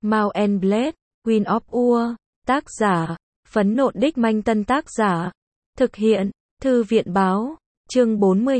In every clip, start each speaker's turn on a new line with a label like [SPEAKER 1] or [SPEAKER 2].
[SPEAKER 1] Mount and Blade, Queen of Ur, tác giả, Phấn Nộn Đích Manh Tân tác giả, thực hiện, Thư viện báo, chương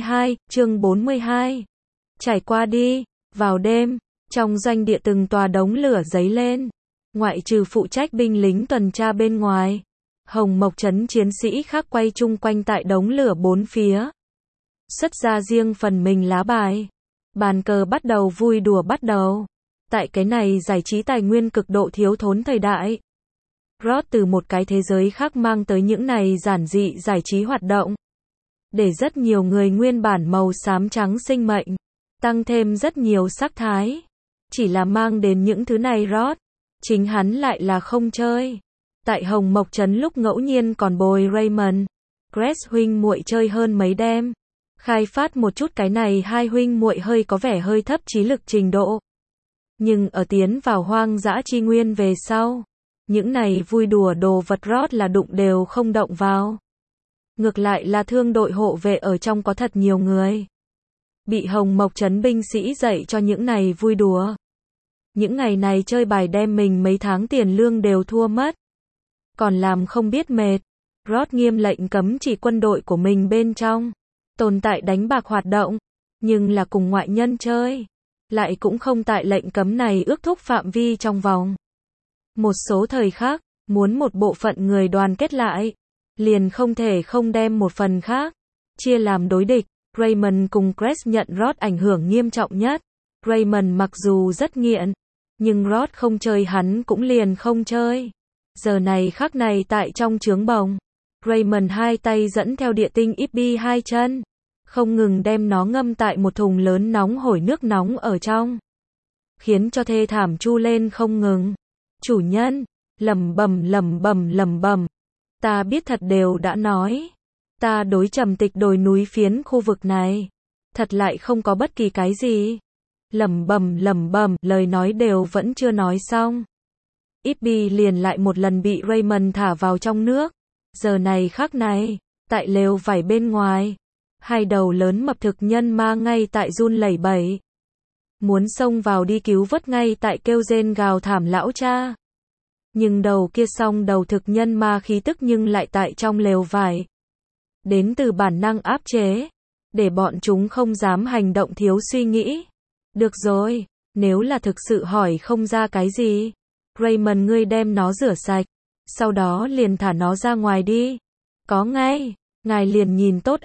[SPEAKER 1] 42. Trải qua đi, vào đêm, trong doanh địa từng tòa đống lửa giấy lên, ngoại trừ phụ trách binh lính tuần tra bên ngoài, Hồng Mộc trấn chiến sĩ khác quay chung quanh tại đống lửa bốn phía. Xuất ra riêng phần mình lá bài. Bàn cờ bắt đầu vui đùa bắt đầu. Tại cái này giải trí tài nguyên cực độ thiếu thốn thời đại. Rod từ một cái thế giới khác mang tới những này giản dị giải trí hoạt động. Để rất nhiều người nguyên bản màu xám trắng sinh mệnh, tăng thêm rất nhiều sắc thái. Chỉ là mang đến những thứ này Rod, chính hắn lại là không chơi. Tại Hồng Mộc trấn lúc ngẫu nhiên còn bồi Raymond, Grace huynh muội chơi hơn mấy đêm. Khai phát một chút cái này hai huynh muội hơi có vẻ hơi thấp trí lực trình độ. Nhưng ở tiến vào hoang dã chi nguyên về sau, những này vui đùa đồ vật Rod là đụng đều không động vào. Ngược lại là thương đội hộ vệ ở trong có thật nhiều người. Bị Hồng Mộc trấn binh sĩ dạy cho những này vui đùa. Những ngày này chơi bài đem mình mấy tháng tiền lương đều thua mất. Còn làm không biết mệt. Rod nghiêm lệnh cấm chỉ quân đội của mình bên trong tồn tại đánh bạc hoạt động, nhưng là cùng ngoại nhân chơi, lại cũng không tại lệnh cấm này ước thúc phạm vi trong vòng. Một số thời khác, muốn một bộ phận người đoàn kết lại, liền không thể không đem một phần khác chia làm đối địch. Raymond cùng Grace nhận Rod ảnh hưởng nghiêm trọng nhất. Raymond mặc dù rất nghiện, nhưng Rod không chơi hắn cũng liền không chơi. Giờ này khắc này tại trong trướng bồng, Raymond hai tay dẫn theo địa tinh Ibby hai chân, không ngừng đem nó ngâm tại một thùng lớn nóng hổi nước nóng ở trong, khiến cho thê thảm chu lên không ngừng. Chủ nhân, lẩm bẩm, ta biết thật đều đã nói, ta đối trầm tịch đồi núi phiến khu vực này, thật lại không có bất kỳ cái gì. Lẩm bẩm, lời nói đều vẫn chưa nói xong. Ibby liền lại một lần bị Raymond thả vào trong nước. Giờ này khắc này, tại lều vải bên ngoài, hai đầu lớn mập thực nhân ma ngay tại run lẩy bẩy. Muốn xông vào đi cứu vớt ngay tại kêu rên gào thảm lão cha. Nhưng đầu kia song đầu thực nhân ma khí tức nhưng lại tại trong lều vải. Đến từ bản năng áp chế, để bọn chúng không dám hành động thiếu suy nghĩ. Được rồi, nếu là thực sự hỏi không ra cái gì, Raymond ngươi đem nó rửa sạch, sau đó liền thả nó ra ngoài đi. Có ngay, ngài liền nhìn tốt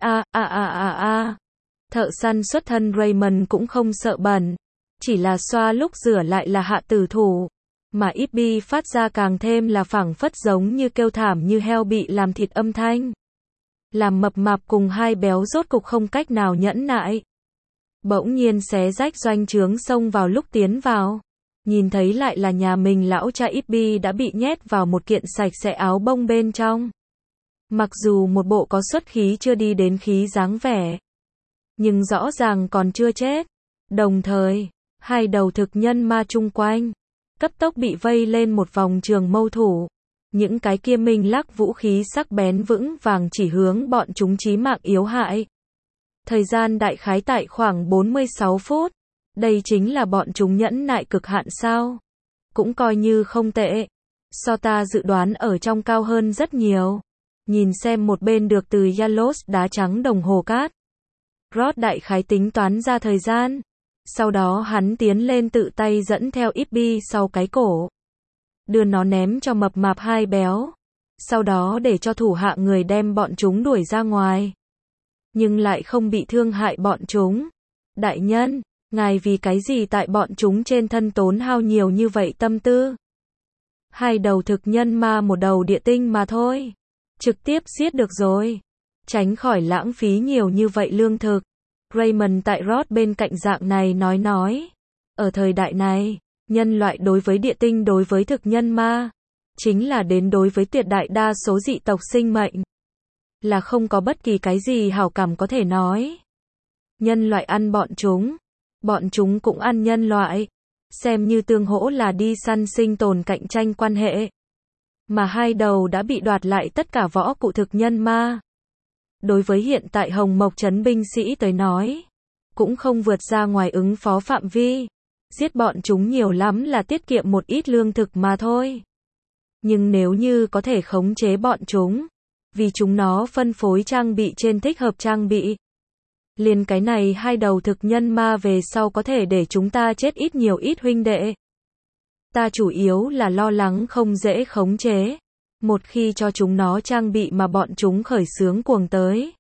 [SPEAKER 1] a. Thợ săn xuất thân Raymond cũng không sợ bẩn, chỉ là xoa lúc rửa lại là hạ tử thủ, mà Ibby phát ra càng thêm là phảng phất giống như kêu thảm như heo bị làm thịt âm thanh. Làm mập mạp cùng hai béo rốt cục không cách nào nhẫn nại. Bỗng nhiên xé rách doanh trướng xông vào lúc tiến vào. Nhìn thấy lại là nhà mình lão cha Ibby đã bị nhét vào một kiện sạch sẽ áo bông bên trong. Mặc dù một bộ có xuất khí chưa đi đến khí dáng vẻ, nhưng rõ ràng còn chưa chết. Đồng thời, hai đầu thực nhân ma chung quanh, cấp tốc bị vây lên một vòng trường mâu thủ. Những cái kia minh lắc vũ khí sắc bén vững vàng chỉ hướng bọn chúng chí mạng yếu hại. Thời gian đại khái tại khoảng 46 phút. Đây chính là bọn chúng nhẫn nại cực hạn sao? Cũng coi như không tệ. So ta dự đoán ở trong cao hơn rất nhiều. Nhìn xem một bên được từ Yalos đá trắng đồng hồ cát. Rod đại khái tính toán ra thời gian. Sau đó hắn tiến lên tự tay dẫn theo Ibby sau cái cổ. Đưa nó ném cho mập mạp hai béo. Sau đó để cho thủ hạ người đem bọn chúng đuổi ra ngoài. Nhưng lại không bị thương hại bọn chúng. Đại nhân, ngài vì cái gì tại bọn chúng trên thân tốn hao nhiều như vậy tâm tư? Hai đầu thực nhân ma một đầu địa tinh mà thôi. Trực tiếp giết được rồi. Tránh khỏi lãng phí nhiều như vậy lương thực. Raymond tại Rod bên cạnh dạng này nói. Ở thời đại này, nhân loại đối với địa tinh đối với thực nhân ma, chính là đến đối với tuyệt đại đa số dị tộc sinh mệnh. Là không có bất kỳ cái gì hảo cảm có thể nói. Nhân loại ăn bọn chúng cũng ăn nhân loại, xem như tương hỗ là đi săn sinh tồn cạnh tranh quan hệ. Mà hai đầu đã bị đoạt lại tất cả võ cụ thực nhân ma. Đối với hiện tại Hồng Mộc trấn binh sĩ tới nói, cũng không vượt ra ngoài ứng phó phạm vi. Giết bọn chúng nhiều lắm là tiết kiệm một ít lương thực mà thôi. Nhưng nếu như có thể khống chế bọn chúng, vì chúng nó phân phối trang bị trên thích hợp trang bị. Liền cái này hai đầu thực nhân ma về sau có thể để chúng ta chết ít nhiều ít huynh đệ. Ta chủ yếu là lo lắng không dễ khống chế. Một khi cho chúng nó trang bị mà bọn chúng khởi xướng cuồng tới.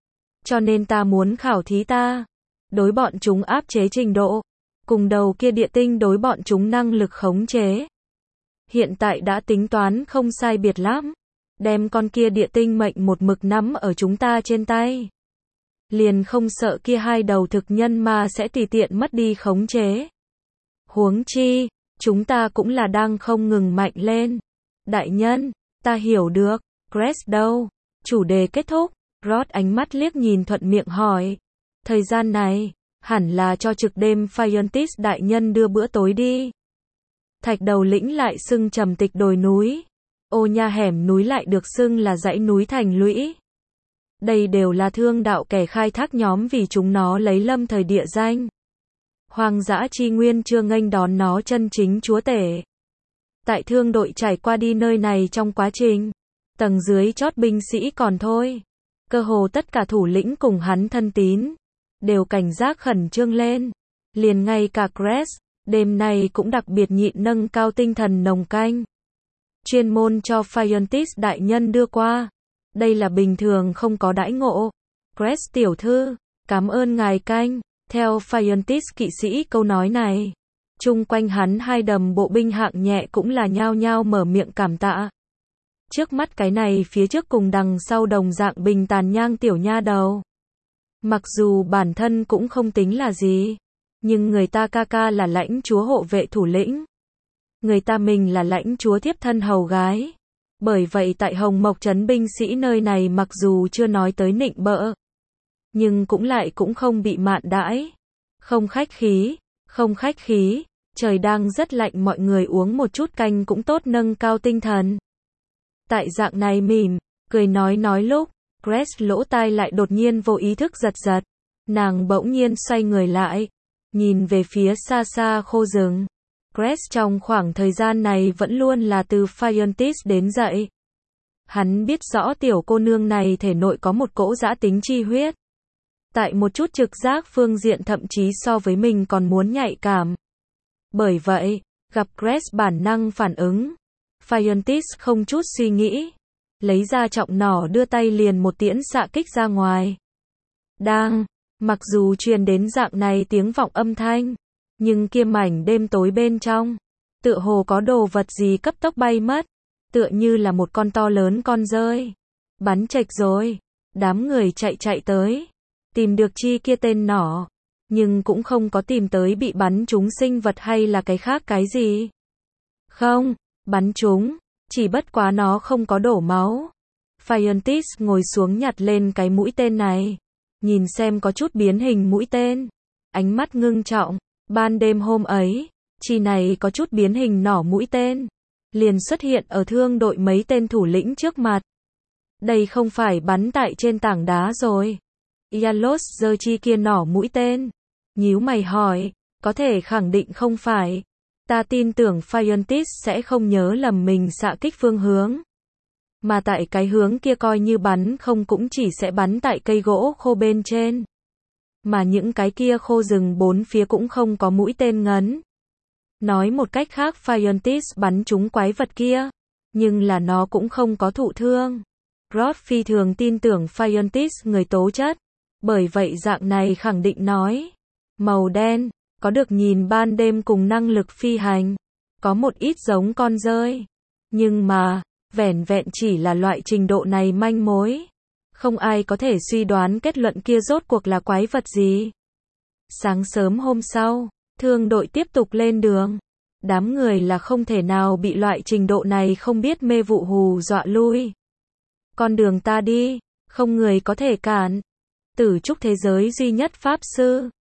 [SPEAKER 1] Cho nên ta muốn khảo thí ta. Đối bọn chúng áp chế trình độ. Cùng đầu kia địa tinh đối bọn chúng năng lực khống chế. Hiện tại đã tính toán không sai biệt lắm. Đem con kia địa tinh mệnh một mực nắm ở chúng ta trên tay. Liền không sợ kia hai đầu thực nhân ma sẽ tùy tiện mất đi khống chế. Huống chi, chúng ta cũng là đang không ngừng mạnh lên. Đại nhân, ta hiểu được, Crest đâu? Chủ đề kết thúc, Rod ánh mắt liếc nhìn thuận miệng hỏi. Thời gian này, hẳn là cho trực đêm Phiontis đại nhân đưa bữa tối đi. Thạch đầu lĩnh lại xưng trầm tịch đồi núi. Ô nha hẻm núi lại được xưng là dãy núi thành lũy. Đây đều là thương đạo kẻ khai thác nhóm vì chúng nó lấy lâm thời địa danh. Hoang dã chi nguyên chưa nghênh đón nó chân chính chúa tể. Tại thương đội trải qua đi nơi này trong quá trình, tầng dưới chót binh sĩ còn thôi. Cơ hồ tất cả thủ lĩnh cùng hắn thân tín, đều cảnh giác khẩn trương lên. Liền ngay cả Crest, đêm nay cũng đặc biệt nhịn nâng cao tinh thần nồng canh. Chuyên môn cho Phiontis đại nhân đưa qua. Đây là bình thường không có đãi ngộ. Crest tiểu thư, cảm ơn ngài canh. Theo Phiontis kỵ sĩ câu nói này, chung quanh hắn hai đầm bộ binh hạng nhẹ cũng là nhao nhao mở miệng cảm tạ. Trước mắt cái này phía trước cùng đằng sau đồng dạng bình tàn nhang tiểu nha đầu. Mặc dù bản thân cũng không tính là gì, nhưng người ta ca ca là lãnh chúa hộ vệ thủ lĩnh. Người ta mình là lãnh chúa thiếp thân hầu gái. Bởi vậy tại Hồng Mộc trấn binh sĩ nơi này mặc dù chưa nói tới nịnh bợ, nhưng cũng không bị mạn đãi. Không khách khí, trời đang rất lạnh mọi người uống một chút canh cũng tốt nâng cao tinh thần. Tại dạng này mỉm, cười nói lúc, Crest lỗ tai lại đột nhiên vô ý thức giật. Nàng bỗng nhiên xoay người lại, nhìn về phía xa xa khô rừng. Crest trong khoảng thời gian này vẫn luôn là từ Phiontis đến dậy. Hắn biết rõ tiểu cô nương này thể nội có một cỗ dã tính chi huyết. Tại một chút trực giác phương diện thậm chí so với mình còn muốn nhạy cảm. Bởi vậy, gặp Crest bản năng phản ứng. Phiontis không chút suy nghĩ. Lấy ra trọng nỏ đưa tay liền một tiễn xạ kích ra ngoài. Mặc dù truyền đến dạng này tiếng vọng âm thanh. Nhưng kia mảnh đêm tối bên trong, tựa hồ có đồ vật gì cấp tốc bay mất, tựa như là một con to lớn con dơi. Bắn chệch rồi, đám người chạy tới, tìm được chi kia tên nỏ, nhưng cũng không có tìm tới bị bắn trúng sinh vật hay là cái khác cái gì. Không, bắn trúng, chỉ bất quá nó không có đổ máu. Phiontis ngồi xuống nhặt lên cái mũi tên này, nhìn xem có chút biến hình mũi tên, ánh mắt ngưng trọng. Ban đêm hôm ấy, chi này có chút biến hình nỏ mũi tên, liền xuất hiện ở thương đội mấy tên thủ lĩnh trước mặt. Đây không phải bắn tại trên tảng đá rồi. Yalos giơ chi kia nỏ mũi tên, nhíu mày hỏi, có thể khẳng định không phải. Ta tin tưởng Phiontis sẽ không nhớ lầm mình xạ kích phương hướng. Mà tại cái hướng kia coi như bắn không cũng chỉ sẽ bắn tại cây gỗ khô bên trên. Mà những cái kia khô rừng bốn phía cũng không có mũi tên ngấn. Nói một cách khác Phiontis bắn trúng quái vật kia, nhưng là nó cũng không có thụ thương. Rod phi thường tin tưởng Phiontis người tố chất, bởi vậy dạng này khẳng định nói. Màu đen, có được nhìn ban đêm cùng năng lực phi hành, có một ít giống con dơi. Nhưng mà, vẻn vẹn chỉ là loại trình độ này manh mối. Không ai có thể suy đoán kết luận kia rốt cuộc là quái vật gì. Sáng sớm hôm sau, thương đội tiếp tục lên đường. Đám người là không thể nào bị loại trình độ này không biết mê vụ hù dọa lui. Con đường ta đi, không người có thể cản. Tử trúc thế giới duy nhất pháp sư,